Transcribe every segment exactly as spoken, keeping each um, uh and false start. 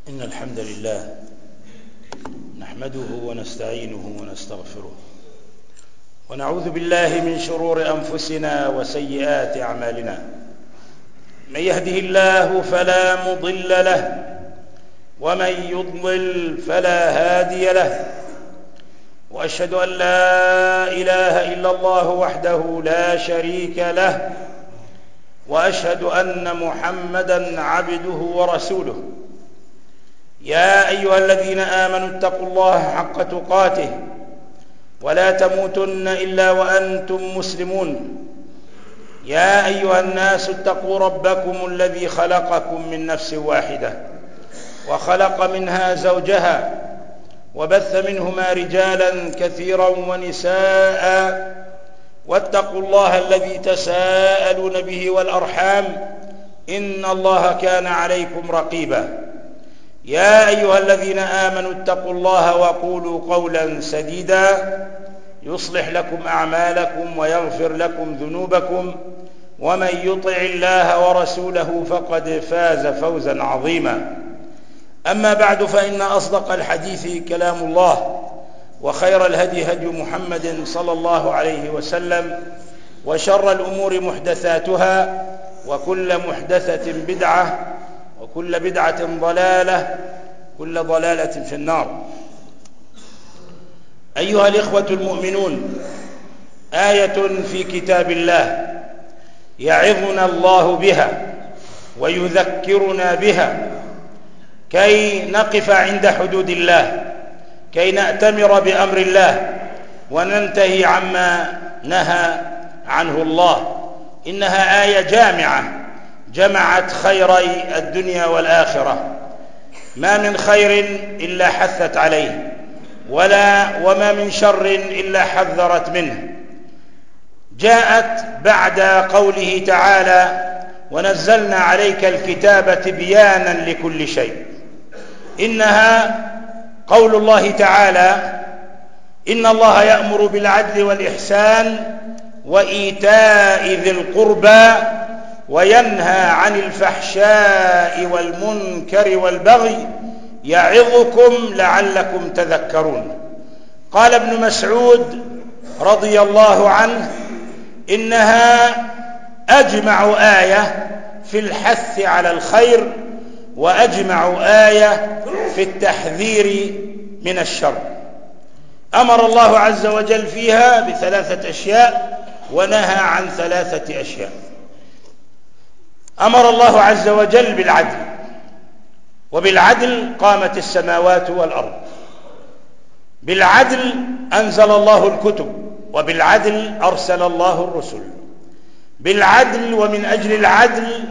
إن الحمد لله نحمده ونستعينه ونستغفره ونعوذ بالله من شرور أنفسنا وسيئات أعمالنا. من يهده الله فلا مضل له ومن يضلل فلا هادي له، وأشهد أن لا إله إلا الله وحده لا شريك له، وأشهد أن محمدًا عبده ورسوله. يا أيها الذين آمنوا اتقوا الله حق تقاته ولا تموتن إلا وأنتم مسلمون. يا أيها الناس اتقوا ربكم الذي خلقكم من نفس واحدة وخلق منها زوجها وبث منهما رجالا كثيرا ونساء، واتقوا الله الذي تساءلون به والأرحام إن الله كان عليكم رقيبا. يا أيها الذين آمنوا اتقوا الله وقولوا قولا سديدا يصلح لكم أعمالكم ويغفر لكم ذنوبكم، ومن يطع الله ورسوله فقد فاز فوزا عظيما. أما بعد، فإن أصدق الحديث كلام الله، وخير الهدي هدي محمد صلى الله عليه وسلم، وشر الأمور محدثاتها، وكل محدثة بدعة، وكل بدعة ضلالة، كل ضلالة في النار. أيها الإخوة المؤمنون، آية في كتاب الله يعظنا الله بها ويذكرنا بها كي نقف عند حدود الله، كي نأتمر بأمر الله وننتهي عما نهى عنه الله. إنها آية جامعة جمعت خيري الدنيا والآخرة، ما من خير إلا حثت عليه، ولا وما من شر إلا حذرت منه. جاءت بعد قوله تعالى: ونزلنا عليك الكتاب تبيانا لكل شيء. إنها قول الله تعالى: إن الله يأمر بالعدل والإحسان وإيتاء ذي القربى وينهى عن الفحشاء والمنكر والبغي يعظكم لعلكم تذكرون. قال ابن مسعود رضي الله عنه: إنها أجمع آية في الحث على الخير، وأجمع آية في التحذير من الشر. أمر الله عز وجل فيها بثلاثة أشياء ونهى عن ثلاثة أشياء. أمر الله عز وجل بالعدل، وبالعدل قامت السماوات والأرض. بالعدل أنزل الله الكتب، وبالعدل أرسل الله الرسل. بالعدل ومن أجل العدل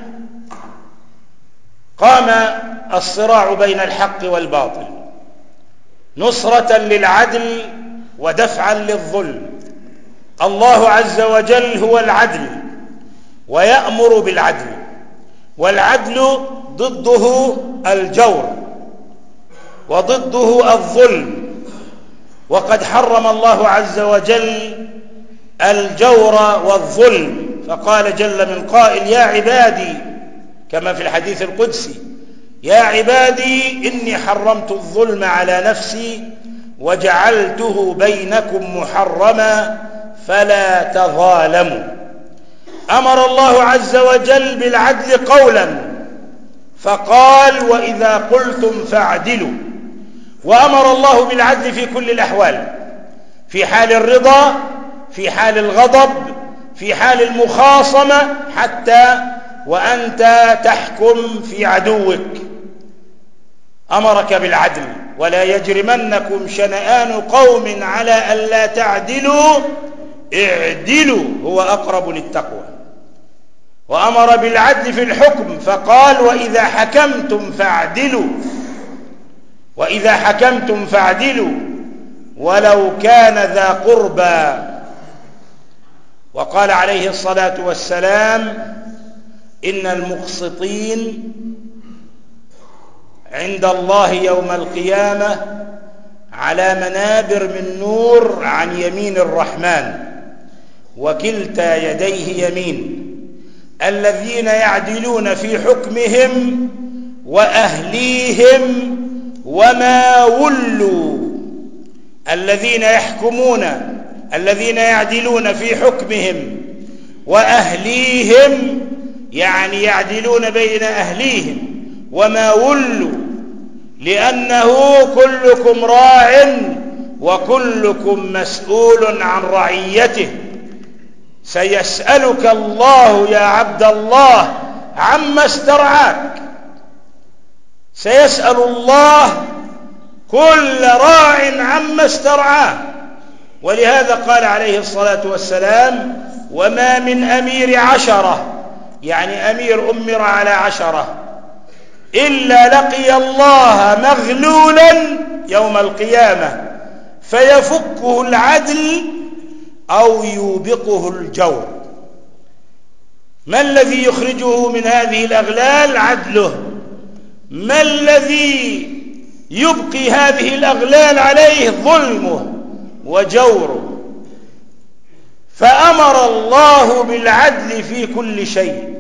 قام الصراع بين الحق والباطل، نصرة للعدل ودفعا للظلم. الله عز وجل هو العدل ويأمر بالعدل، والعدل ضده الجور وضده الظلم، وقد حرم الله عز وجل الجور والظلم، فقال جل من قائل: يا عبادي، كما في الحديث القدسي: يا عبادي إني حرمت الظلم على نفسي وجعلته بينكم محرما فلا تظالموا. أمر الله عز وجل بالعدل قولا فقال: وإذا قلتم فاعدلوا. وأمر الله بالعدل في كل الأحوال، في حال الرضا، في حال الغضب، في حال المخاصمة، حتى وأنت تحكم في عدوك أمرك بالعدل. ولا يجرمنكم شنآن قوم على ألا تعدلوا اعدلوا هو أقرب للتقوى. وأمر بالعدل في الحكم فقال: وإذا حكمتم فاعدلوا، وإذا حكمتم فاعدلوا ولو كان ذا قربى. وقال عليه الصلاة والسلام: إن المقسطين عند الله يوم القيامة على منابر من نور عن يمين الرحمن، وكلتا يديه يمين، الذين يعدلون في حكمهم وأهليهم وما ولوا. الذين يحكمون، الذين يعدلون في حكمهم، وأهليهم يعني يعدلون بين أهليهم، وما ولوا، لأنه كلكم راع وكلكم مسؤول عن رعيته. سيسألك الله يا عبد الله عما استرعاك، سيسأل الله كل راع عما استرعاه. ولهذا قال عليه الصلاة والسلام: وما من أمير عشرة، يعني أمير أمر على عشرة، إلا لقي الله مغلولا يوم القيامة فيفكه العدل أو يوبقه الجور. ما الذي يخرجه من هذه الأغلال؟ عدله. ما الذي يبقي هذه الأغلال عليه؟ ظلمه وجوره. فأمر الله بالعدل في كل شيء،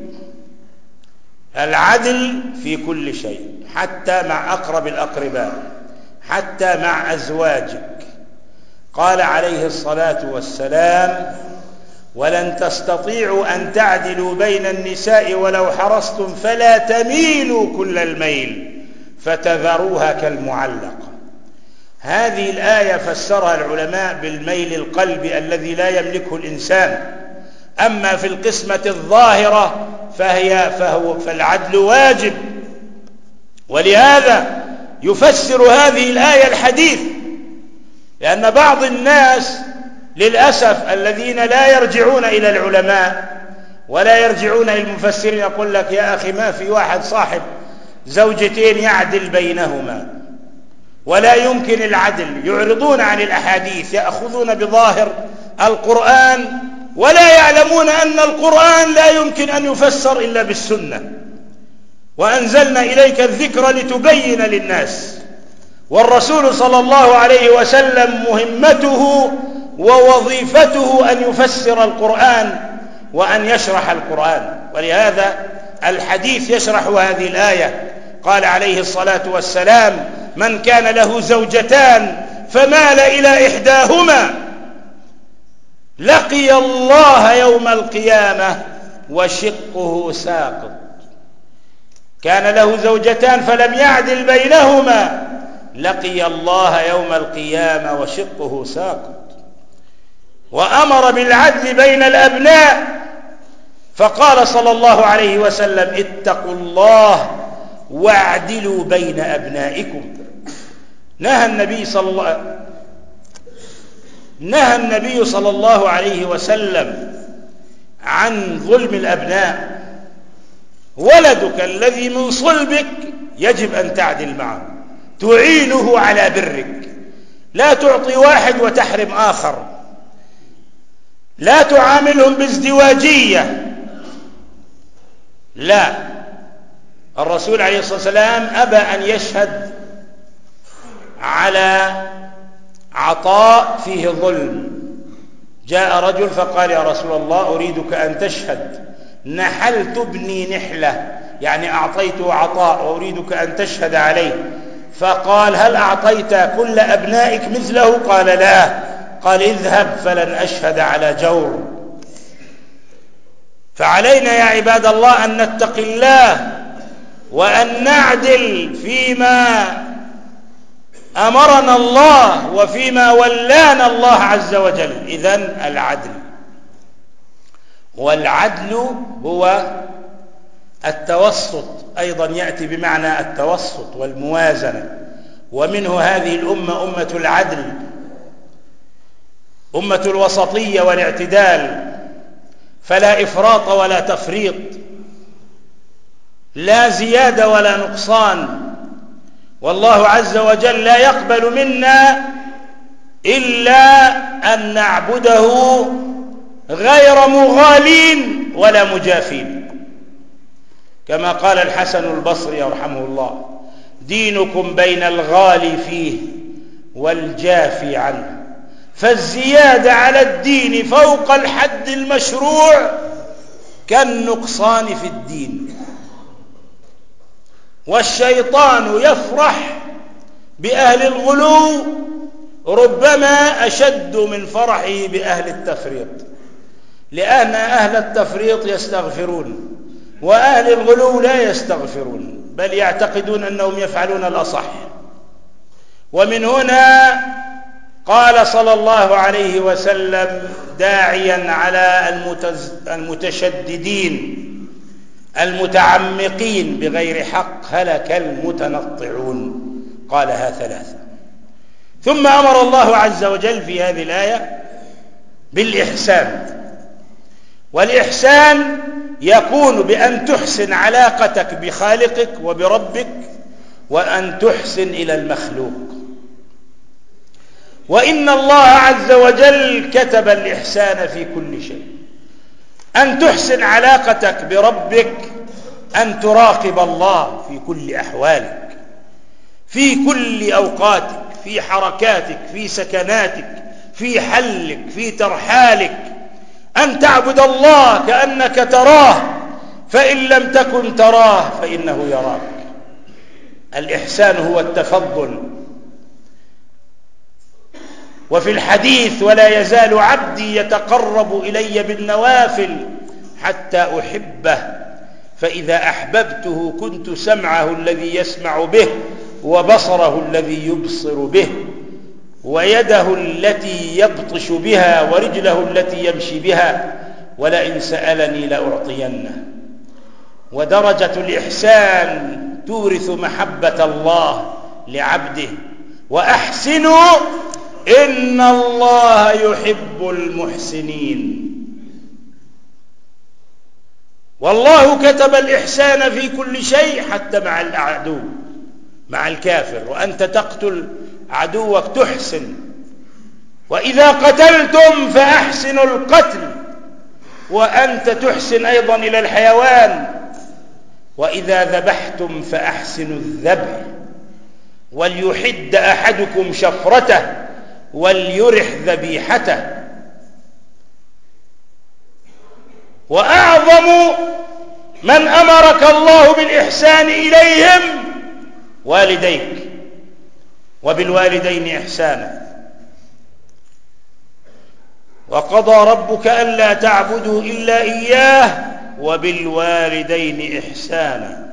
العدل في كل شيء، حتى مع أقرب الأقرباء، حتى مع أزواجك. قال عليه الصلاة والسلام: ولن تستطيعوا أن تعدلوا بين النساء ولو حرصتم فلا تميلوا كل الميل فتذروها كالمعلقة. هذه الآية فسرها العلماء بالميل القلبي الذي لا يملكه الإنسان. أما في القسمة الظاهرة فهي فهو فالعدل واجب. ولهذا يفسر هذه الآية الحديث، لأن بعض الناس للأسف الذين لا يرجعون إلى العلماء ولا يرجعون إلى المفسرين يقول لك: يا أخي ما في واحد صاحب زوجتين يعدل بينهما، ولا يمكن العدل. يعرضون عن الأحاديث، يأخذون بظاهر القرآن ولا يعلمون أن القرآن لا يمكن أن يفسر إلا بالسنة. وأنزلنا إليك الذكر لتبين للناس. والرسول صلى الله عليه وسلم مهمته ووظيفته أن يفسر القرآن وأن يشرح القرآن. ولهذا الحديث يشرح هذه الآية. قال عليه الصلاة والسلام: من كان له زوجتان فمال إلى إحداهما لقي الله يوم القيامة وشقه ساقط. كان له زوجتان فلم يعدل بينهما لقي الله يوم القيامة وشقه ساقط. وأمر بالعدل بين الأبناء، فقال صلى الله عليه وسلم: اتقوا الله واعدلوا بين أبنائكم. نهى النبي صلى الله نهى النبي صلى الله عليه وسلم عن ظلم الأبناء. ولدك الذي من صلبك يجب أن تعدل معه، تعينه على برك، لا تعطي واحد وتحرم آخر، لا تعاملهم بازدواجية، لا. الرسول عليه الصلاة والسلام أبى أن يشهد على عطاء فيه ظلم. جاء رجل فقال: يا رسول الله أريدك أن تشهد، نحلت ابني نحلة، يعني أعطيته عطاء وأريدك أن تشهد عليه. فقال: هل أعطيت كل أبنائك مثله؟ قال: لا. قال: اذهب فلن أشهد على جور. فعلينا يا عباد الله أن نتقي الله وأن نعدل فيما أمرنا الله وفيما ولانا الله عز وجل. إذن العدل، والعدل هو التوسط، أيضا يأتي بمعنى التوسط والموازنة. ومنه هذه الأمة أمة العدل، أمة الوسطية والاعتدال، فلا إفراط ولا تفريط، لا زيادة ولا نقصان. والله عز وجل لا يقبل منا إلا أن نعبده غير مغالين ولا مجافين، كما قال الحسن البصري رحمه الله: دينكم بين الغالي فيه والجافي عنه، فالزيادة على الدين فوق الحد المشروع كالنقصان في الدين. والشيطان يفرح بأهل الغلو ربما أشد من فرحه بأهل التفريط، لأن أهل التفريط يستغفرون وأهل الغلو لا يستغفرون، بل يعتقدون أنهم يفعلون الأصح. ومن هنا قال صلى الله عليه وسلم داعيا على المتشددين المتعمقين بغير حق: هلك المتنطعون. قالها ثلاثة. ثم أمر الله عز وجل في هذه الآية بالإحسان، والإحسان يكون بأن تحسن علاقتك بخالقك وبربك، وأن تحسن إلى المخلوق. وإن الله عز وجل كتب الإحسان في كل شيء. أن تحسن علاقتك بربك، أن تراقب الله في كل أحوالك، في كل أوقاتك، في حركاتك، في سكناتك، في حلك، في ترحالك. أن تعبد الله كأنك تراه، فإن لم تكن تراه فإنه يراك. الإحسان هو التفضل. وفي الحديث: ولا يزال عبدي يتقرب إلي بالنوافل حتى أحبه، فإذا أحببته كنت سمعه الذي يسمع به، وبصره الذي يبصر به، ويده التي يبطش بها، ورجله التي يمشي بها، ولئن سألني لأعطينه. ودرجة الإحسان تورث محبة الله لعبده. وأحسنوا إن الله يحب المحسنين. والله كتب الإحسان في كل شيء، حتى مع العدو، مع الكافر. وأنت تقتل عدوك تحسن. وإذا قتلتم فأحسنوا القتل، وأنت تحسن أيضا إلى الحيوان. وإذا ذبحتم فأحسنوا الذبح، وليحد أحدكم شفرته وليرح ذبيحته. وأعظم من أمرك الله بالإحسان إليهم والديك، وبالوالدين إحسانا. وقضى ربك ألا تعبدوا إلا إياه وبالوالدين إحسانا.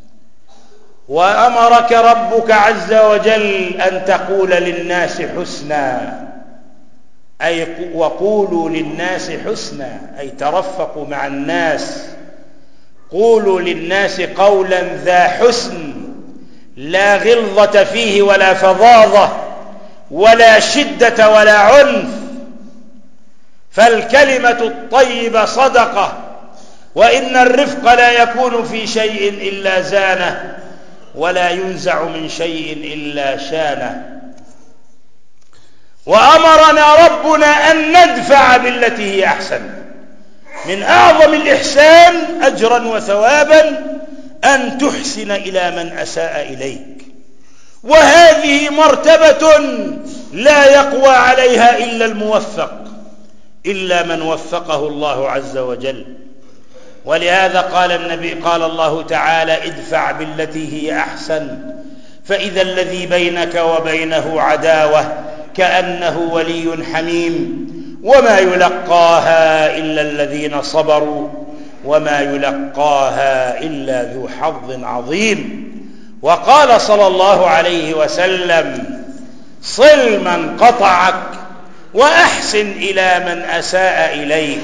وأمرك ربك عز وجل أن تقول للناس حسنا، أي وقولوا للناس حسنا، أي ترفقوا مع الناس. قولوا للناس قولا ذا حسن، لا غلظة فيه ولا فظاظة ولا شدة ولا عنف. فالكلمة الطيبة صدقة، وإن الرفق لا يكون في شيء إلا زانه، ولا ينزع من شيء إلا شانه. وأمرنا ربنا أن ندفع بالتي هي أحسن. من أعظم الإحسان أجرا وثوابا أن تحسن إلى من أساء إليك، وهذه مرتبة لا يقوى عليها إلا الموفق، إلا من وفقه الله عز وجل. ولهذا قال النبي قال الله تعالى: ادفع بالتي هي أحسن، فإذا الذي بينك وبينه عداوة كأنه ولي حميم، وما يلقاها إلا الذين صبروا، وما يلقاها إلا ذو حظ عظيم. وقال صلى الله عليه وسلم: صل من قطعك وأحسن إلى من أساء إليك.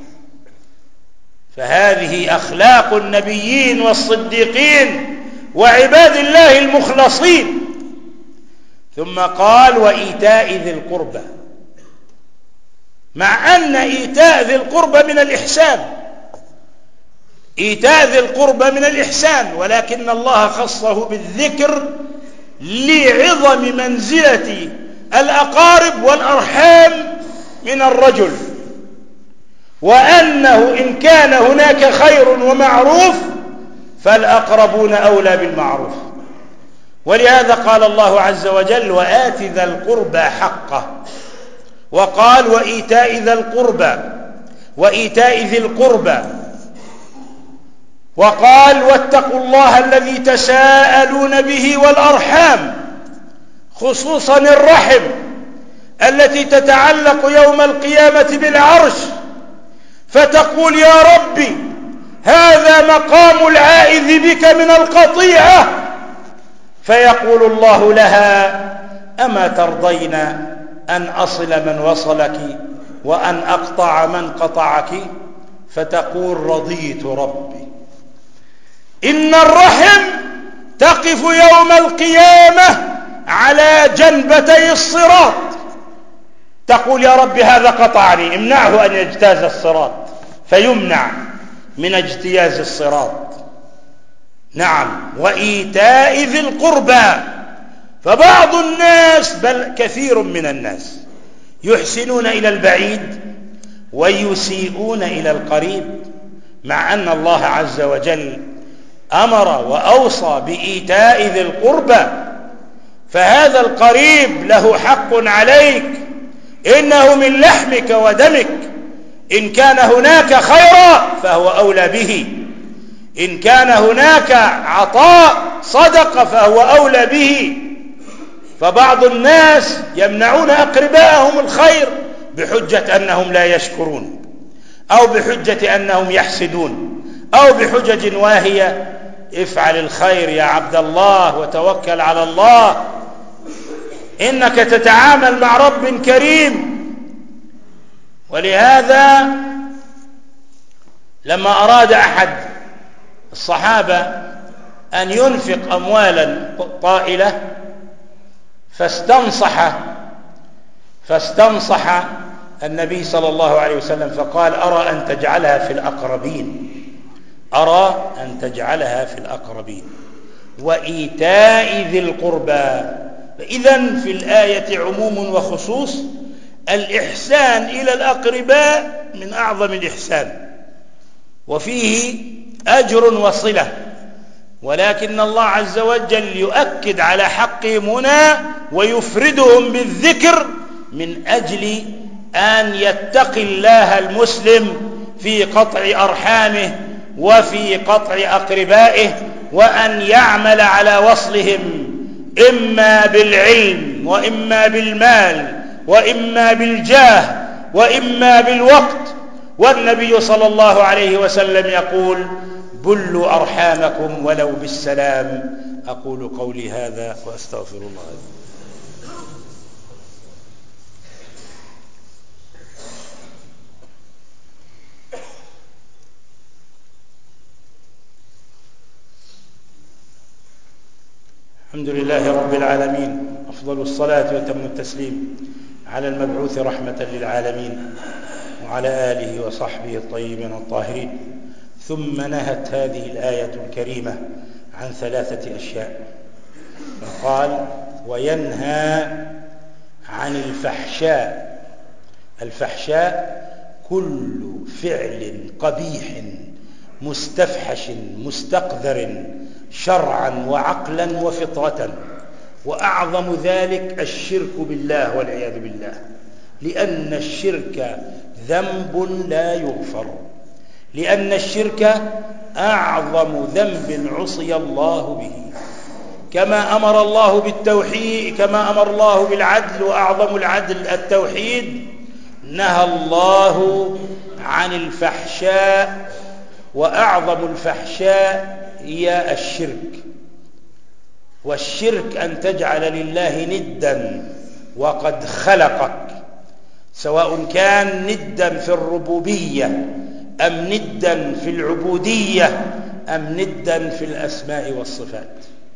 فهذه أخلاق النبيين والصديقين وعباد الله المخلصين. ثم قال: وإيتاء ذي القربى، مع أن إيتاء ذي القربى من الإحسان، إيتاء ذي القربى من الإحسان، ولكن الله خصه بالذكر لعظم منزلة الأقارب والأرحام من الرجل، وأنه إن كان هناك خير ومعروف فالأقربون أولى بالمعروف. ولهذا قال الله عز وجل: وآت ذا القربى حقه. وقال: وإيتاء ذا القربى، وإيتاء ذي القربى. وقال واتقوا الله الذي تساءلون به والأرحام، خصوصا الرحم التي تتعلق يوم القيامة بالعرش، فتقول يا ربي هذا مقام العائذ بك من القطيعة، فيقول الله لها أما ترضين أن أصل من وصلك وأن أقطع من قطعك؟ فتقول رضيت ربي. إن الرحم تقف يوم القيامة على جنبتي الصراط، تقول يا رب هذا قطعني، امنعه أن يجتاز الصراط، فيمنع من اجتياز الصراط. نعم، وإيتاء ذي القربى. فبعض الناس بل كثير من الناس يحسنون إلى البعيد ويسيئون إلى القريب، مع أن الله عز وجل أمر وأوصى بإيتاء ذي القربى. فهذا القريب له حق عليك، إنه من لحمك ودمك، إن كان هناك خيرا فهو أولى به، إن كان هناك عطاء صدقة فهو أولى به. فبعض الناس يمنعون أقرباءهم الخير بحجة أنهم لا يشكرون، أو بحجة أنهم يحسدون، أو بحجج واهية. افعل الخير يا عبد الله وتوكل على الله، إنك تتعامل مع رب كريم. ولهذا لما أراد أحد الصحابة أن ينفق أموالا طائلة فاستنصح فاستنصح النبي صلى الله عليه وسلم فقال أرى أن تجعلها في الأقربين، أرى أن تجعلها في الأقربين وإيتاء ذي القربى. فإذن في الآية عموم وخصوص. الإحسان إلى الأقرباء من أعظم الإحسان، وفيه أجر وصلة، ولكن الله عز وجل يؤكد على حقهم هنا ويفردهم بالذكر من أجل أن يتقي الله المسلم في قطع أرحامه وفي قطع أقربائه، وأن يعمل على وصلهم إما بالعلم وإما بالمال وإما بالجاه وإما بالوقت. والنبي صلى الله عليه وسلم يقول بلوا أرحامكم ولو بالسلام. أقول قولي هذا وأستغفر الله. الحمد لله رب العالمين، أفضل الصلاة وتم التسليم على المبعوث رحمة للعالمين وعلى آله وصحبه الطيبين الطاهرين. ثم نهت هذه الآية الكريمة عن ثلاثة أشياء، فقال وينهى عن الفحشاء. الفحشاء كل فعل قبيح مستفحش مستقذر شرعا وعقلا وفطرة، وأعظم ذلك الشرك بالله والعياذ بالله، لأن الشرك ذنب لا يغفر، لأن الشرك أعظم ذنب عصي الله به. كما أمر الله بالتوحيد، كما أمر الله بالعدل وأعظم العدل التوحيد، نهى الله عن الفحشاء، وأعظم الفحشاء هي الشرك. والشرك أن تجعل لله ندا وقد خلقك، سواء كان ندا في الربوبية أم ندا في العبودية أم ندا في الأسماء والصفات.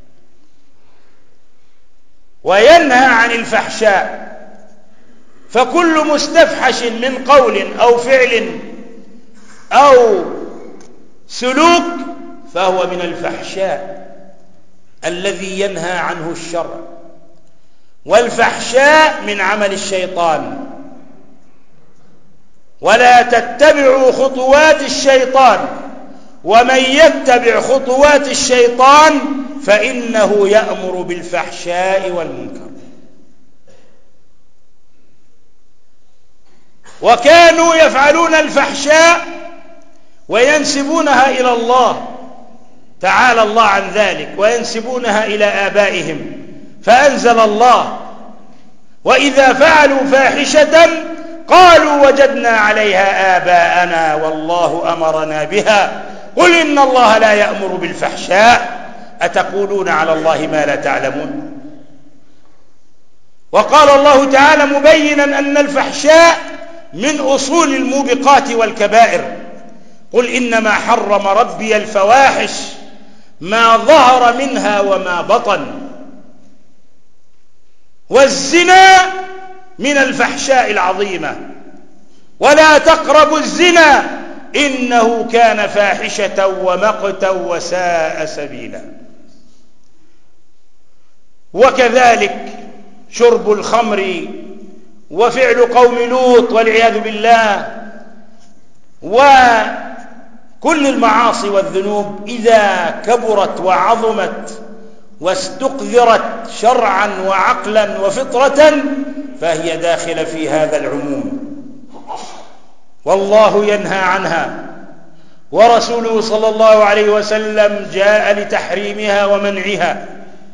وينهى عن الفحشاء، فكل مستفحش من قول أو فعل أو سلوك فهو من الفحشاء الذي ينهى عنه الشرع. والفحشاء من عمل الشيطان، ولا تتبعوا خطوات الشيطان، ومن يتبع خطوات الشيطان فإنه يأمر بالفحشاء والمنكر. وكانوا يفعلون الفحشاء وينسبونها إلى الله، تعالى الله عن ذلك، وينسبونها إلى آبائهم، فأنزل الله: وإذا فعلوا فاحشة قالوا وجدنا عليها آباءنا والله أمرنا بها قل إن الله لا يأمر بالفحشاء أتقولون على الله ما لا تعلمون. وقال الله تعالى مبينا أن الفحشاء من أصول الموبقات والكبائر: قل إنما حرم ربي الفواحش ما ظهر منها وما بطن، والزنا من الفحشاء العظيمة، ولا تقربوا الزنا إنه كان فاحشة ومقتا وساء سبيلا. وكذلك شرب الخمر وفعل قوم لوط والعياذ بالله، وكل المعاصي والذنوب إذا كبرت وعظمت واستقذرت شرعا وعقلا وفطرة فهي داخلة في هذا العموم، والله ينهى عنها، ورسوله صلى الله عليه وسلم جاء لتحريمها ومنعها،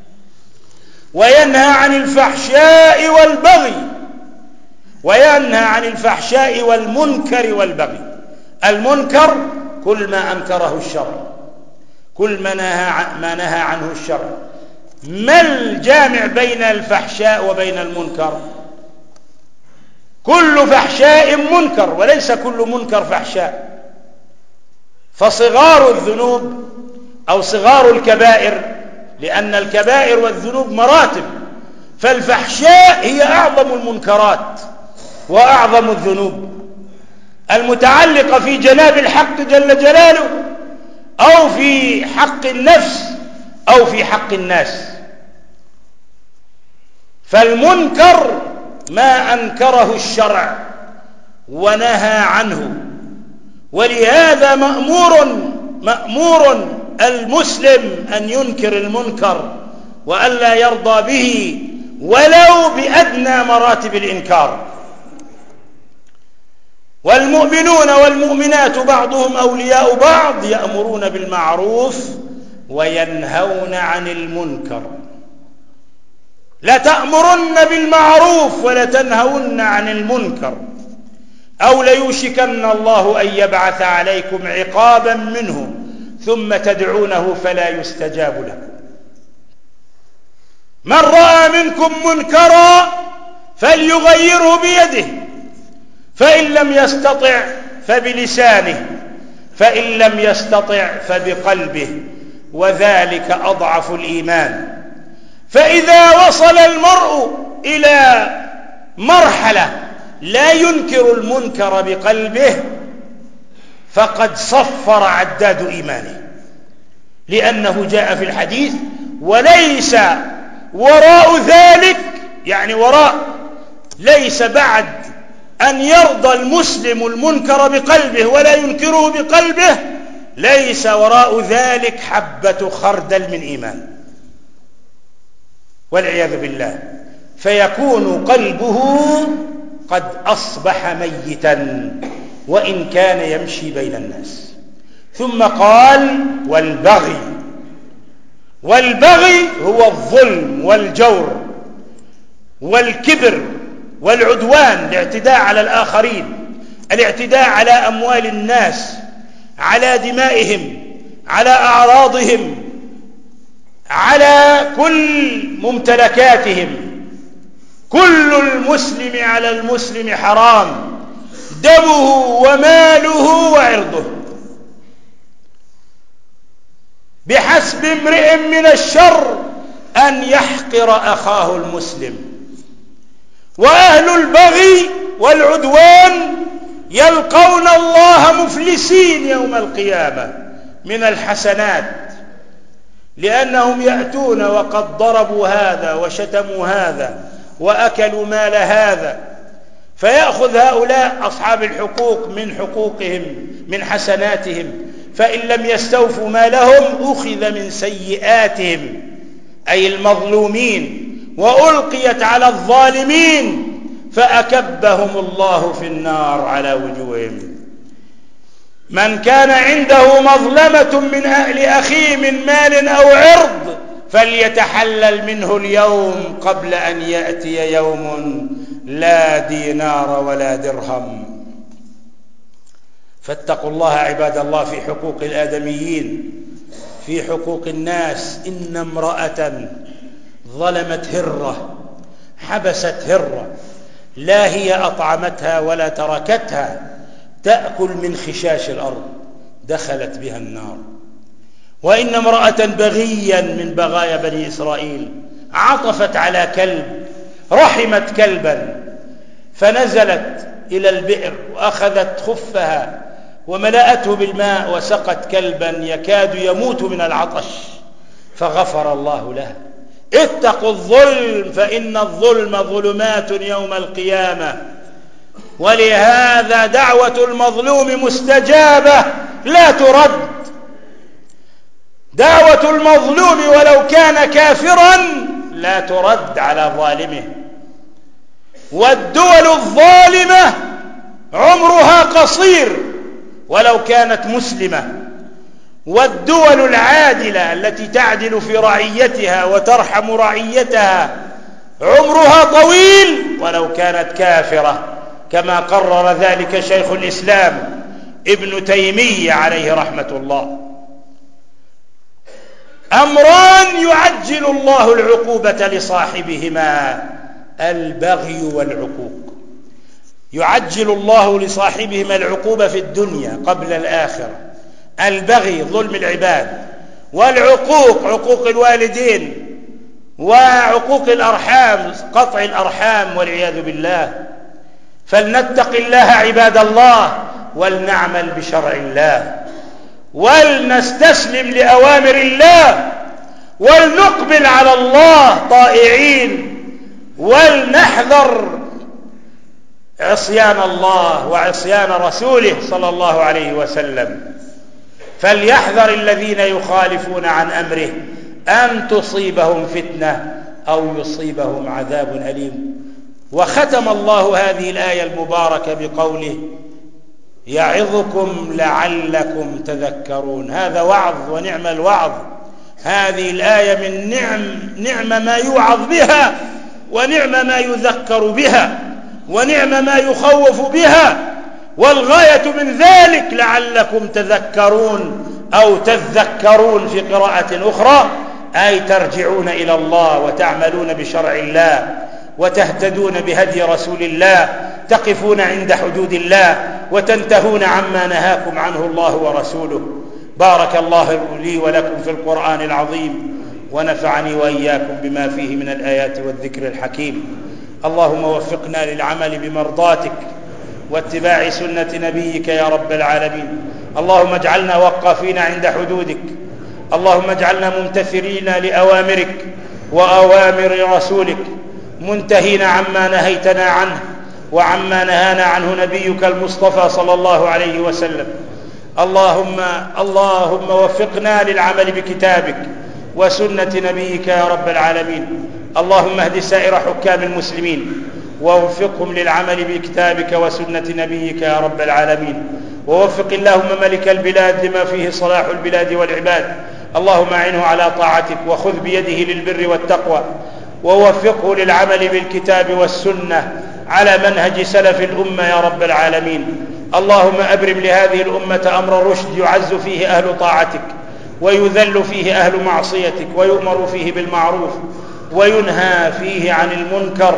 وينهى عن الفحشاء والبغي، وينهى عن الفحشاء والمنكر والبغي. المنكر كل ما أنكره الشرع، كل ما نهى ما نهى عنه الشرع. ما الجامع بين الفحشاء وبين المنكر؟ كل فحشاء منكر، وليس كل منكر فحشاء. فصغار الذنوب أو صغار الكبائر، لأن الكبائر والذنوب مراتب، فالفحشاء هي أعظم المنكرات وأعظم الذنوب المتعلقة في جناب الحق جل جلاله، أو في حق النفس، أو في حق الناس. فالمنكر ما أنكره الشرع ونهى عنه، ولهذا مأمور مأمور المسلم أن ينكر المنكر وألا يرضى به ولو بأدنى مراتب الإنكار. والمؤمنون والمؤمنات بعضهم أولياء بعض يأمرون بالمعروف وينهون عن المنكر. لتأمرن بالمعروف ولتنهون عن المنكر، أو ليوشكن الله أن يبعث عليكم عقابا منه ثم تدعونه فلا يستجاب لكم. من رأى منكم منكرا فليغيره بيده، فإن لم يستطع فبلسانه، فإن لم يستطع فبقلبه، وذلك أضعف الإيمان. فإذا وصل المرء إلى مرحلة لا ينكر المنكر بقلبه فقد صفر عداد إيمانه، لأنه جاء في الحديث: وليس وراء ذلك، يعني وراء، ليس بعد أن يرضى المسلم المنكر بقلبه ولا ينكره بقلبه، ليس وراء ذلك حبة خردل من إيمان، والعياذ بالله. فيكون قلبه قد أصبح ميتا وإن كان يمشي بين الناس. ثم قال: والبغي. والبغي هو الظلم والجور والكبر والعدوان، الاعتداء على الآخرين، الاعتداء على أموال الناس، على دمائهم، على أعراضهم، على كل ممتلكاتهم. كل المسلم على المسلم حرام، دمه وماله وعرضه. بحسب امرئ من الشر أن يحقر أخاه المسلم. وأهل البغي والعدوان يلقون الله مفلسين يوم القيامة من الحسنات، لأنهم يأتون وقد ضربوا هذا وشتموا هذا وأكلوا مال هذا، فيأخذ هؤلاء أصحاب الحقوق من حقوقهم من حسناتهم، فإن لم يستوفوا مالهم أخذ من سيئاتهم أي المظلومين، وألقيت على الظالمين فأكبهم الله في النار على وجوههم. من كان عنده مظلمة من أهل أخيه من مال أو عرض فليتحلل منه اليوم قبل أن يأتي يوم لا دينار ولا درهم. فاتقوا الله عباد الله في حقوق الآدميين، في حقوق الناس. إن امرأة ظلمت هرة، حبست هرة، لا هي أطعمتها ولا تركتها تأكل من خشاش الأرض، دخلت بها النار. وإن امرأة بغيا من بغايا بني إسرائيل عطفت على كلب، رحمت كلبا، فنزلت إلى البئر وأخذت خفها وملأته بالماء وسقت كلبا يكاد يموت من العطش، فغفر الله له. اتقوا الظلم فإن الظلم ظلمات يوم القيامة. ولهذا دعوة المظلوم مستجابة لا ترد. دعوة المظلوم ولو كان كافرا لا ترد على ظالمه. والدول الظالمة عمرها قصير ولو كانت مسلمة، والدول العادلة التي تعدل في رعيتها وترحم رعيتها عمرها طويل ولو كانت كافرة، كما قرر ذلك شيخ الإسلام ابن تيمية عليه رحمة الله. أمران يعجل الله العقوبة لصاحبهما: البغي والعقوق. يعجل الله لصاحبهما العقوبة في الدنيا قبل الآخرة: البغي ظلم العباد، والعقوق عقوق الوالدين، وعقوق الأرحام قطع الأرحام والعياذ بالله. فلنتق الله عباد الله، ولنعمل بشرع الله، ولنستسلم لأوامر الله، ولنقبل على الله طائعين، ولنحذر عصيان الله وعصيان رسوله صلى الله عليه وسلم. فليحذر الذين يخالفون عن أمره أن تصيبهم فتنة أو يصيبهم عذاب أليم. وختم الله هذه الآية المباركة بقوله: يعظكم لعلكم تذكرون. هذا وعظ ونعم الوعظ. هذه الآية من نعم نعم ما يوعظ بها، ونعم ما يذكر بها، ونعم ما يخوف بها. والغاية من ذلك لعلكم تذكرون أو تذكرون في قراءة أخرى، أي ترجعون إلى الله وتعملون بشرع الله وتهتدون بهدي رسول الله، تقفون عند حدود الله وتنتهون عما نهاكم عنه الله ورسوله. بارك الله لي ولكم في القرآن العظيم، ونفعني وإياكم بما فيه من الآيات والذكر الحكيم. اللهم وفقنا للعمل بمرضاتك واتباع سنة نبيك يا رب العالمين. اللهم اجعلنا وقافين عند حدودك، اللهم اجعلنا ممتثلين لأوامرك وأوامر رسولك، منتهين عما نهيتنا عنه وعما نهانا عنه نبيك المصطفى صلى الله عليه وسلم. اللهم اللهم وفقنا للعمل بكتابك وسنة نبيك يا رب العالمين. اللهم اهد سائر حكام المسلمين ووفقهم للعمل بكتابك وسنة نبيك يا رب العالمين. ووفق اللهم ملك البلاد لما فيه صلاح البلاد والعباد. اللهم أعنه على طاعتك، وخذ بيده للبر والتقوى، ووفقه للعمل بالكتاب والسنة على منهج سلف الأمة يا رب العالمين. اللهم أبرم لهذه الأمة أمر رشد يعز فيه أهل طاعتك ويذل فيه أهل معصيتك، ويؤمر فيه بالمعروف وينهى فيه عن المنكر.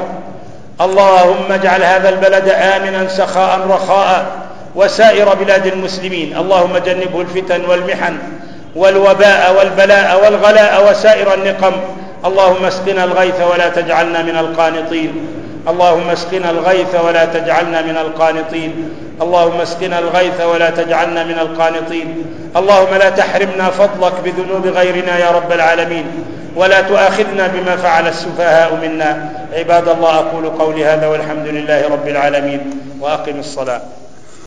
اللهم اجعل هذا البلد آمنا سخاء رخاء، وسائر بلاد المسلمين. اللهم جنبه الفتن والمحن والوباء والبلاء والغلاء وسائر النقم. اللهم اسقنا الغيث ولا تجعلنا من القانطين. اللهم اسقنا الغيث ولا تجعلنا من القانطين. اللهم اسقنا الغيث ولا تجعلنا من القانطين. اللهم لا تحرمنا فضلك بذنوب غيرنا يا رب العالمين، ولا تؤاخذنا بما فعل السفهاء منا. عباد الله، أقول قولي هذا والحمد لله رب العالمين، وأقم الصلاة.